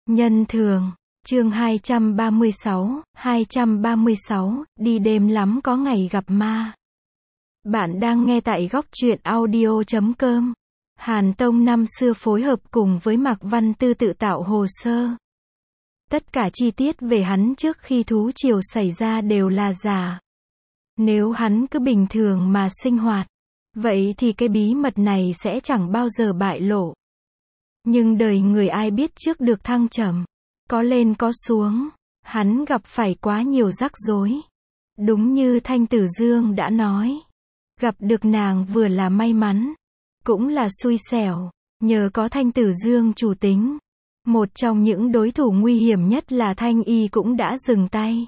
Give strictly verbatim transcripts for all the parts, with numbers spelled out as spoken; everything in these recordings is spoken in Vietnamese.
Nhân thường, chương hai trăm ba mươi sáu, hai trăm ba mươi sáu, đi đêm lắm có ngày gặp ma. Bạn đang nghe tại góc truyện audio chấm com. Hàn Tông năm xưa phối hợp cùng với Mạc Văn Tư tự tạo hồ sơ. Tất cả chi tiết về hắn trước khi thú triều xảy ra đều là giả. Nếu hắn cứ bình thường mà sinh hoạt, vậy thì cái bí mật này sẽ chẳng bao giờ bại lộ. Nhưng đời người ai biết trước được thăng trầm, có lên có xuống, hắn gặp phải quá nhiều rắc rối. Đúng như Thanh Tử Dương đã nói, gặp được nàng vừa là may mắn, cũng là xui xẻo, nhờ có Thanh Tử Dương chủ tính. Một trong những đối thủ nguy hiểm nhất là Thanh Y cũng đã dừng tay.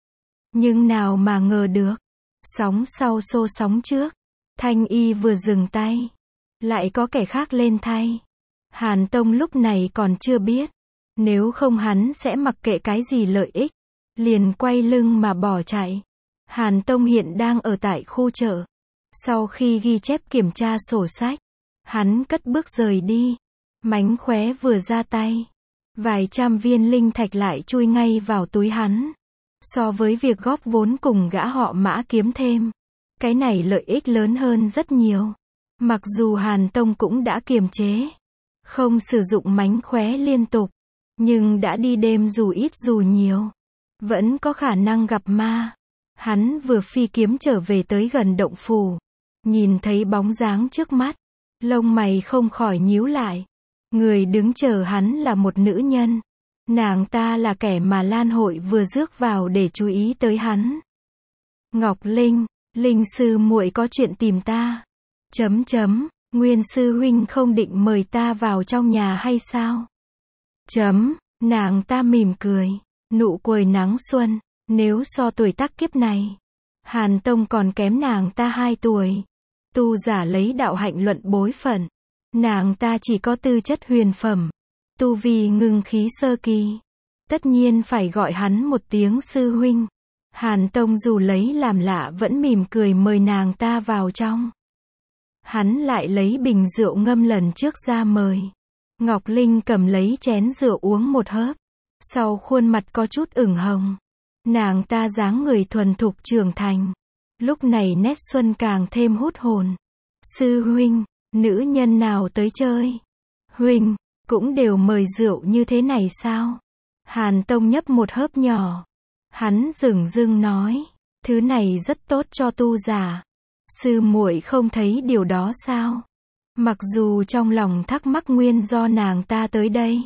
Nhưng nào mà ngờ được, sóng sau xô sóng trước, Thanh Y vừa dừng tay, lại có kẻ khác lên thay. Hàn Tông lúc này còn chưa biết, nếu không hắn sẽ mặc kệ cái gì lợi ích, liền quay lưng mà bỏ chạy. Hàn Tông hiện đang ở tại khu chợ. Sau khi ghi chép kiểm tra sổ sách, hắn cất bước rời đi. Mánh khóe vừa ra tay, vài trăm viên linh thạch lại chui ngay vào túi hắn. So với việc góp vốn cùng gã họ Mã kiếm thêm, cái này lợi ích lớn hơn rất nhiều. Mặc dù Hàn Tông cũng đã kiềm chế, không sử dụng mánh khóe liên tục, nhưng đã đi đêm dù ít dù nhiều, vẫn có khả năng gặp ma. Hắn vừa phi kiếm trở về tới gần động phủ, nhìn thấy bóng dáng trước mắt, lông mày không khỏi nhíu lại. Người đứng chờ hắn là một nữ nhân. Nàng ta là kẻ mà Lan Hội vừa rước vào để chú ý tới hắn. Ngọc Linh, Linh sư muội có chuyện tìm ta. Chấm chấm, Nguyên sư huynh không định mời ta vào trong nhà hay sao? Chấm, nàng ta mỉm cười, nụ cười nắng xuân. Nếu so tuổi tác kiếp này, Hàn Tông còn kém nàng ta hai tuổi. Tu giả lấy đạo hạnh luận bối phận, nàng ta chỉ có tư chất huyền phẩm, tu vi ngưng khí sơ kỳ. Tất nhiên phải gọi hắn một tiếng sư huynh. Hàn Tông dù lấy làm lạ vẫn mỉm cười mời nàng ta vào trong. Hắn lại lấy bình rượu ngâm lần trước ra mời. Ngọc Linh cầm lấy chén rượu uống một hớp, sau khuôn mặt có chút ửng hồng. Nàng ta dáng người thuần thục trưởng thành, lúc này nét xuân càng thêm hút hồn. Sư huynh, nữ nhân nào tới chơi? Huynh, cũng đều mời rượu như thế này sao? Hàn Tông nhấp một hớp nhỏ. Hắn dửng dưng nói, thứ này rất tốt cho tu giả. Sư muội không thấy điều đó sao? Mặc dù trong lòng thắc mắc nguyên do nàng ta tới đây,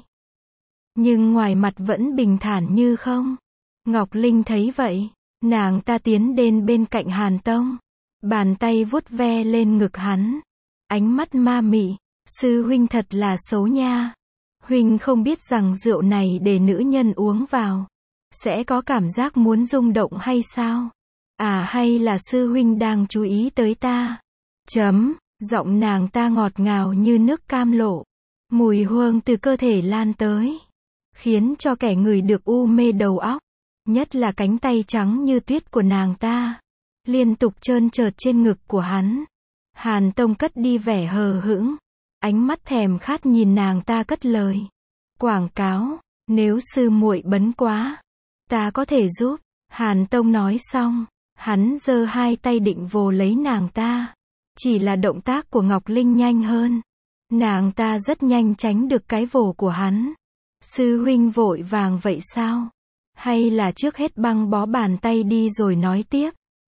nhưng ngoài mặt vẫn bình thản như không. Ngọc Linh thấy vậy, nàng ta tiến đến bên cạnh Hàn Tông, bàn tay vuốt ve lên ngực hắn, ánh mắt ma mị. Sư huynh thật là xấu nha. Huynh không biết rằng rượu này để nữ nhân uống vào, sẽ có cảm giác muốn rung động hay sao? À hay là sư huynh đang chú ý tới ta? Chấm, giọng nàng ta ngọt ngào như nước cam lộ. Mùi hương từ cơ thể lan tới, khiến cho kẻ ngửi được u mê đầu óc. Nhất là cánh tay trắng như tuyết của nàng ta, liên tục trơn trượt trên ngực của hắn. Hàn Tông cất đi vẻ hờ hững, ánh mắt thèm khát nhìn nàng ta cất lời. Quảng cáo, nếu sư muội bấn quá, ta có thể giúp. Hàn Tông nói xong, hắn giơ hai tay định vồ lấy nàng ta. Chỉ là động tác của Ngọc Linh nhanh hơn. Nàng ta rất nhanh tránh được cái vồ của hắn. Sư huynh vội vàng vậy sao? Hay là trước hết băng bó bàn tay đi rồi nói tiếp?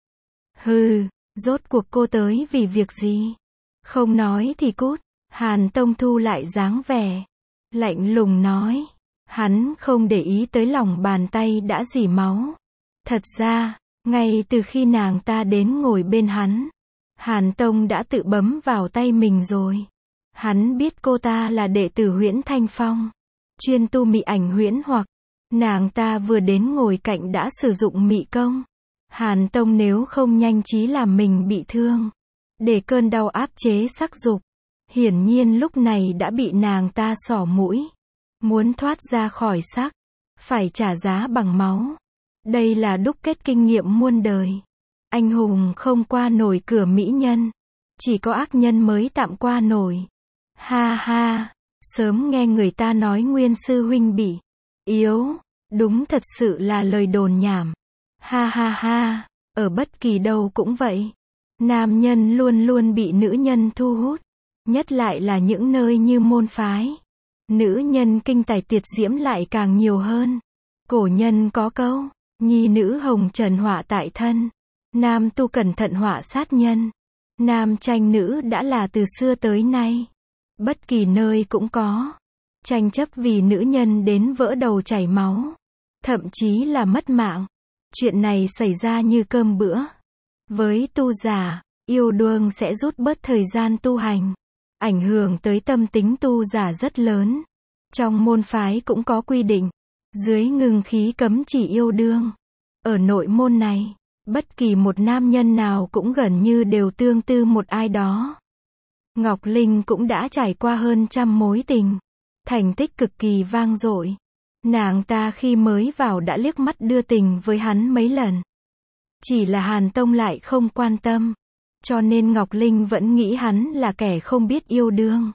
Hừ, rốt cuộc cô tới vì việc gì? Không nói thì cút. Hàn Tông thu lại dáng vẻ lạnh lùng nói. Hắn không để ý tới lòng bàn tay đã rỉ máu. Thật ra, ngay từ khi nàng ta đến ngồi bên hắn, Hàn Tông đã tự bấm vào tay mình rồi. Hắn biết cô ta là đệ tử Huyễn Thanh Phong, chuyên tu mị ảnh huyễn hoặc. Nàng ta vừa đến ngồi cạnh đã sử dụng mị công. Hàn Tông nếu không nhanh trí làm mình bị thương, để cơn đau áp chế sắc dục, hiển nhiên lúc này đã bị nàng ta xỏ mũi. Muốn thoát ra khỏi sắc, phải trả giá bằng máu. Đây là đúc kết kinh nghiệm muôn đời. Anh hùng không qua nổi cửa mỹ nhân, chỉ có ác nhân mới tạm qua nổi. Ha ha, Sớm nghe người ta nói Nguyên sư huynh bị yếu, đúng thật sự là lời đồn nhảm. Ha ha ha, ở bất kỳ đâu cũng vậy. Nam nhân luôn luôn bị nữ nhân thu hút, nhất lại là những nơi như môn phái. Nữ nhân kinh tài tuyệt diễm lại càng nhiều hơn. Cổ nhân có câu, nhi nữ hồng trần họa tại thân, nam tu cẩn thận họa sát nhân. Nam tranh nữ đã là từ xưa tới nay. Bất kỳ nơi cũng có. Tranh chấp vì nữ nhân đến vỡ đầu chảy máu. Thậm chí là mất mạng. Chuyện này xảy ra như cơm bữa. Với tu giả, yêu đương sẽ rút bớt thời gian tu hành. Ảnh hưởng tới tâm tính tu giả rất lớn. Trong môn phái cũng có quy định. Dưới ngưng khí cấm chỉ yêu đương. Ở nội môn này, bất kỳ một nam nhân nào cũng gần như đều tương tư một ai đó. Ngọc Linh cũng đã trải qua hơn trăm mối tình. Thành tích cực kỳ vang dội. Nàng ta khi mới vào đã liếc mắt đưa tình với hắn mấy lần. Chỉ là Hàn Tông lại không quan tâm. Cho nên Ngọc Linh vẫn nghĩ hắn là kẻ không biết yêu đương.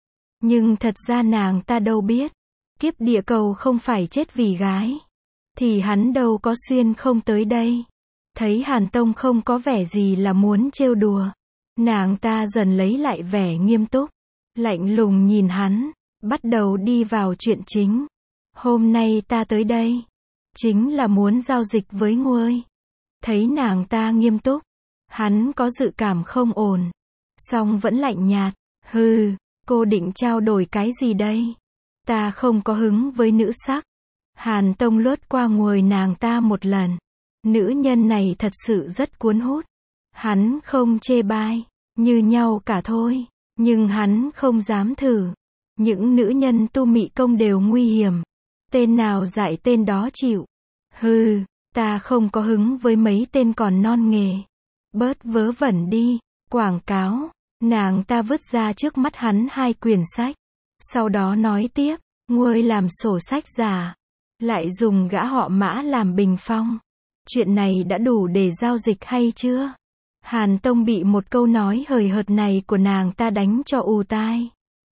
Nhưng thật ra nàng ta đâu biết. Kiếp địa cầu không phải chết vì gái. Thì hắn đâu có xuyên không tới đây. Thấy Hàn Tông không có vẻ gì là muốn trêu đùa. Nàng ta dần lấy lại vẻ nghiêm túc. Lạnh lùng nhìn hắn. Bắt đầu đi vào chuyện chính. Hôm nay ta tới đây. Chính là muốn giao dịch với ngươi. Thấy nàng ta nghiêm túc. Hắn có dự cảm không ổn. Song vẫn lạnh nhạt. Hừ, cô định trao đổi cái gì đây? Ta không có hứng với nữ sắc. Hàn Tông lướt qua ngồi nàng ta một lần. Nữ nhân này thật sự rất cuốn hút. Hắn không chê bai. Như nhau cả thôi. Nhưng hắn không dám thử. Những nữ nhân tu mị công đều nguy hiểm. Tên nào dạy tên đó chịu. Hừ, ta không có hứng với mấy tên còn non nghề. Bớt vớ vẩn đi. Quảng cáo. Nàng ta vứt ra trước mắt hắn hai quyển sách. Sau đó nói tiếp. Ngươi làm sổ sách giả. Lại dùng gã họ Mã làm bình phong. Chuyện này đã đủ để giao dịch hay chưa? Hàn Tông bị một câu nói hời hợt này của nàng ta đánh cho ù tai.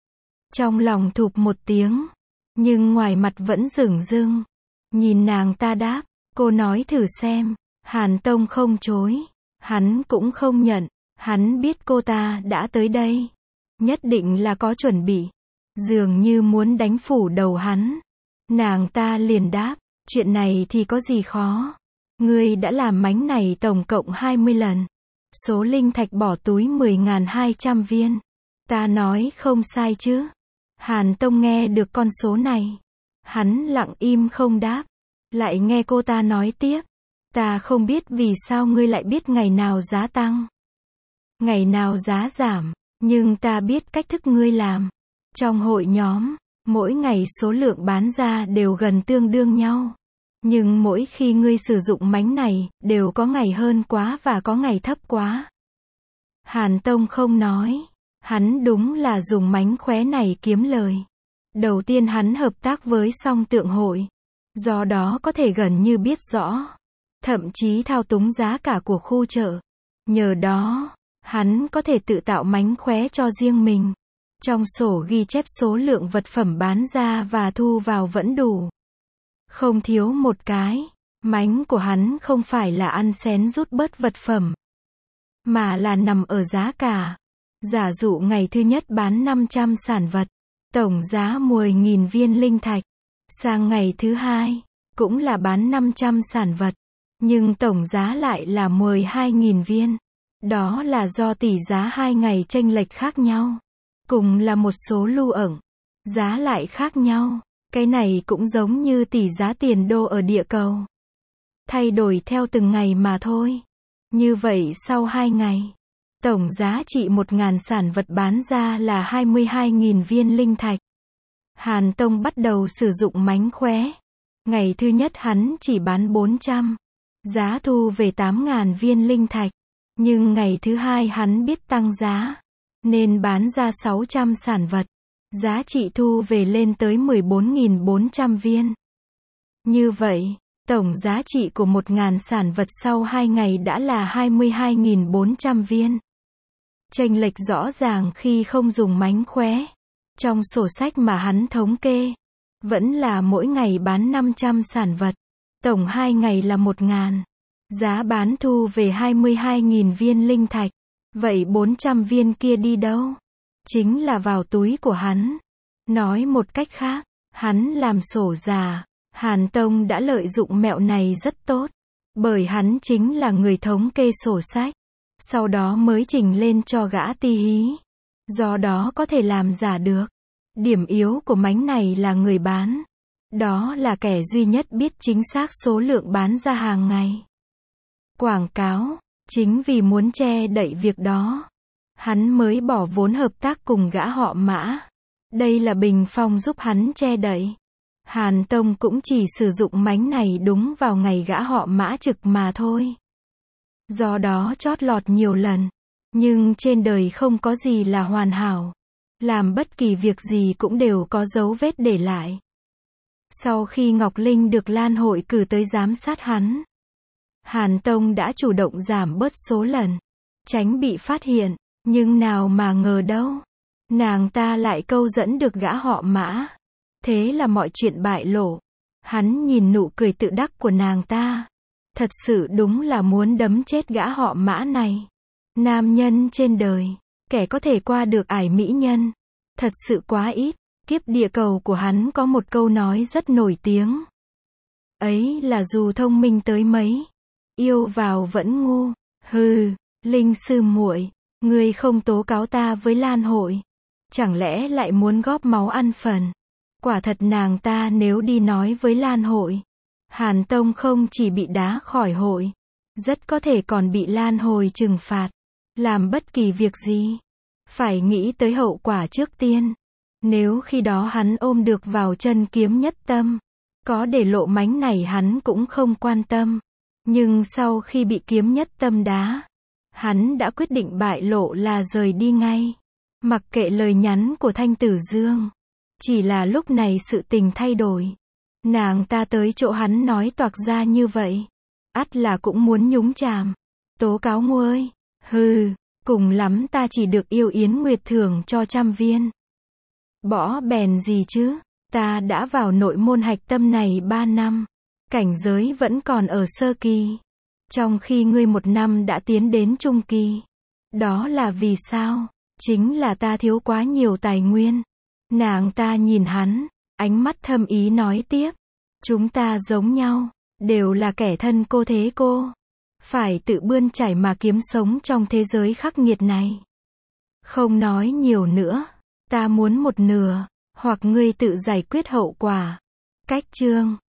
Trong lòng thụp một tiếng. Nhưng ngoài mặt vẫn dửng dưng. Nhìn nàng ta đáp. Cô nói thử xem. Hàn Tông không chối. Hắn cũng không nhận. Hắn biết cô ta đã tới đây. Nhất định là có chuẩn bị. Dường như muốn đánh phủ đầu hắn. Nàng ta liền đáp. Chuyện này thì có gì khó. Ngươi đã làm mánh này tổng cộng hai mươi lần. Số linh thạch bỏ túi mười nghìn hai trăm viên. Ta nói không sai chứ. Hàn Tông nghe được con số này. Hắn lặng im không đáp. Lại nghe cô ta nói tiếp. Ta không biết vì sao ngươi lại biết ngày nào giá tăng. Ngày nào giá giảm. Nhưng ta biết cách thức ngươi làm. Trong hội nhóm, mỗi ngày số lượng bán ra đều gần tương đương nhau. Nhưng mỗi khi ngươi sử dụng mánh này, đều có ngày hơn quá và có ngày thấp quá. Hàn Tông không nói. Hắn đúng là dùng mánh khóe này kiếm lời. Đầu tiên hắn hợp tác với Song Tượng Hội. Do đó có thể gần như biết rõ. Thậm chí thao túng giá cả của khu chợ. Nhờ đó, hắn có thể tự tạo mánh khóe cho riêng mình. Trong sổ ghi chép số lượng vật phẩm bán ra và thu vào vẫn đủ. Không thiếu một cái. Mánh của hắn không phải là ăn xén rút bớt vật phẩm. Mà là nằm ở giá cả. Giả dụ ngày thứ nhất bán năm trăm sản vật. Tổng giá mười nghìn viên linh thạch. Sang ngày thứ hai, cũng là bán năm trăm sản vật. Nhưng tổng giá lại là mười hai nghìn viên. Đó là do tỷ giá hai ngày chênh lệch khác nhau. Cùng là một số lưu ẩn. Giá lại khác nhau. Cái này cũng giống như tỷ giá tiền đô ở địa cầu. Thay đổi theo từng ngày mà thôi. Như vậy sau hai ngày, tổng giá trị một nghìn sản vật bán ra là hai mươi hai nghìn viên linh thạch. Hàn Tông bắt đầu sử dụng mánh khóe. Ngày thứ nhất hắn chỉ bán bốn trăm. Giá thu về tám nghìn viên linh thạch. Nhưng ngày thứ hai hắn biết tăng giá. Nên bán ra sáu trăm sản vật. Giá trị thu về lên tới mười bốn nghìn bốn trăm viên. Như vậy, tổng giá trị của một nghìn sản vật sau hai ngày đã là hai mươi hai nghìn bốn trăm viên. Chênh lệch rõ ràng khi không dùng mánh khóe. Trong sổ sách mà hắn thống kê, vẫn là mỗi ngày bán năm trăm sản vật, tổng hai ngày là một ngàn. Giá bán thu về hai mươi hai nghìn viên linh thạch. Vậy bốn trăm viên kia đi đâu? Chính là vào túi của hắn. Nói một cách khác, hắn làm sổ già. Hàn Tông đã lợi dụng mẹo này rất tốt, bởi hắn chính là người thống kê sổ sách, sau đó mới trình lên cho gã Ti Hí. Do đó có thể làm giả được. Điểm yếu của mánh này là người bán. Đó là kẻ duy nhất biết chính xác số lượng bán ra hàng ngày. Quảng cáo, chính vì muốn che đậy việc đó, hắn mới bỏ vốn hợp tác cùng gã họ Mã. Đây là Bình Phong giúp hắn che đậy. Hàn Tông cũng chỉ sử dụng mánh này đúng vào ngày gã họ Mã trực mà thôi. Do đó chót lọt nhiều lần. Nhưng trên đời không có gì là hoàn hảo. Làm bất kỳ việc gì cũng đều có dấu vết để lại. Sau khi Ngọc Linh được Lan Hội cử tới giám sát hắn, Hàn Tông đã chủ động giảm bớt số lần, tránh bị phát hiện. Nhưng nào mà ngờ đâu, nàng ta lại câu dẫn được gã họ Mã. Thế là mọi chuyện bại lộ. Hắn nhìn nụ cười tự đắc của nàng ta. Thật sự đúng là muốn đấm chết gã họ Mã này. Nam nhân trên đời, kẻ có thể qua được ải mỹ nhân, thật sự quá ít. Kiếp địa cầu của hắn có một câu nói rất nổi tiếng. Ấy là dù thông minh tới mấy, yêu vào vẫn ngu. Hừ, Linh sư muội, ngươi không tố cáo ta với Lan Hội, chẳng lẽ lại muốn góp máu ăn phần? Quả thật nàng ta nếu đi nói với Lan Hội, Hàn Tông không chỉ bị đá khỏi hội, rất có thể còn bị Lan Hội trừng phạt. Làm bất kỳ việc gì, phải nghĩ tới hậu quả trước tiên. Nếu khi đó hắn ôm được vào chân Kiếm Nhất Tâm, có để lộ mánh này hắn cũng không quan tâm. Nhưng sau khi bị Kiếm Nhất Tâm đá, hắn đã quyết định bại lộ là rời đi ngay. Mặc kệ lời nhắn của Thanh Tử Dương. Chỉ là lúc này sự tình thay đổi. Nàng ta tới chỗ hắn nói toạc ra như vậy. Ắt là cũng muốn nhúng chàm. Tố cáo nguôi. Hừ, cùng lắm ta chỉ được yêu Yến Nguyệt thưởng cho trăm viên. Bỏ bèn gì chứ, ta đã vào nội môn hạch tâm này ba năm. Cảnh giới vẫn còn ở sơ kỳ. Trong khi ngươi một năm đã tiến đến trung kỳ. Đó là vì sao? Chính là ta thiếu quá nhiều tài nguyên. Nàng ta nhìn hắn, ánh mắt thâm ý nói tiếp. Chúng ta giống nhau, đều là kẻ thân cô thế cô. Phải tự bươn chải mà kiếm sống trong thế giới khắc nghiệt này. Không nói nhiều nữa, ta muốn một nửa, hoặc ngươi tự giải quyết hậu quả. Cách chương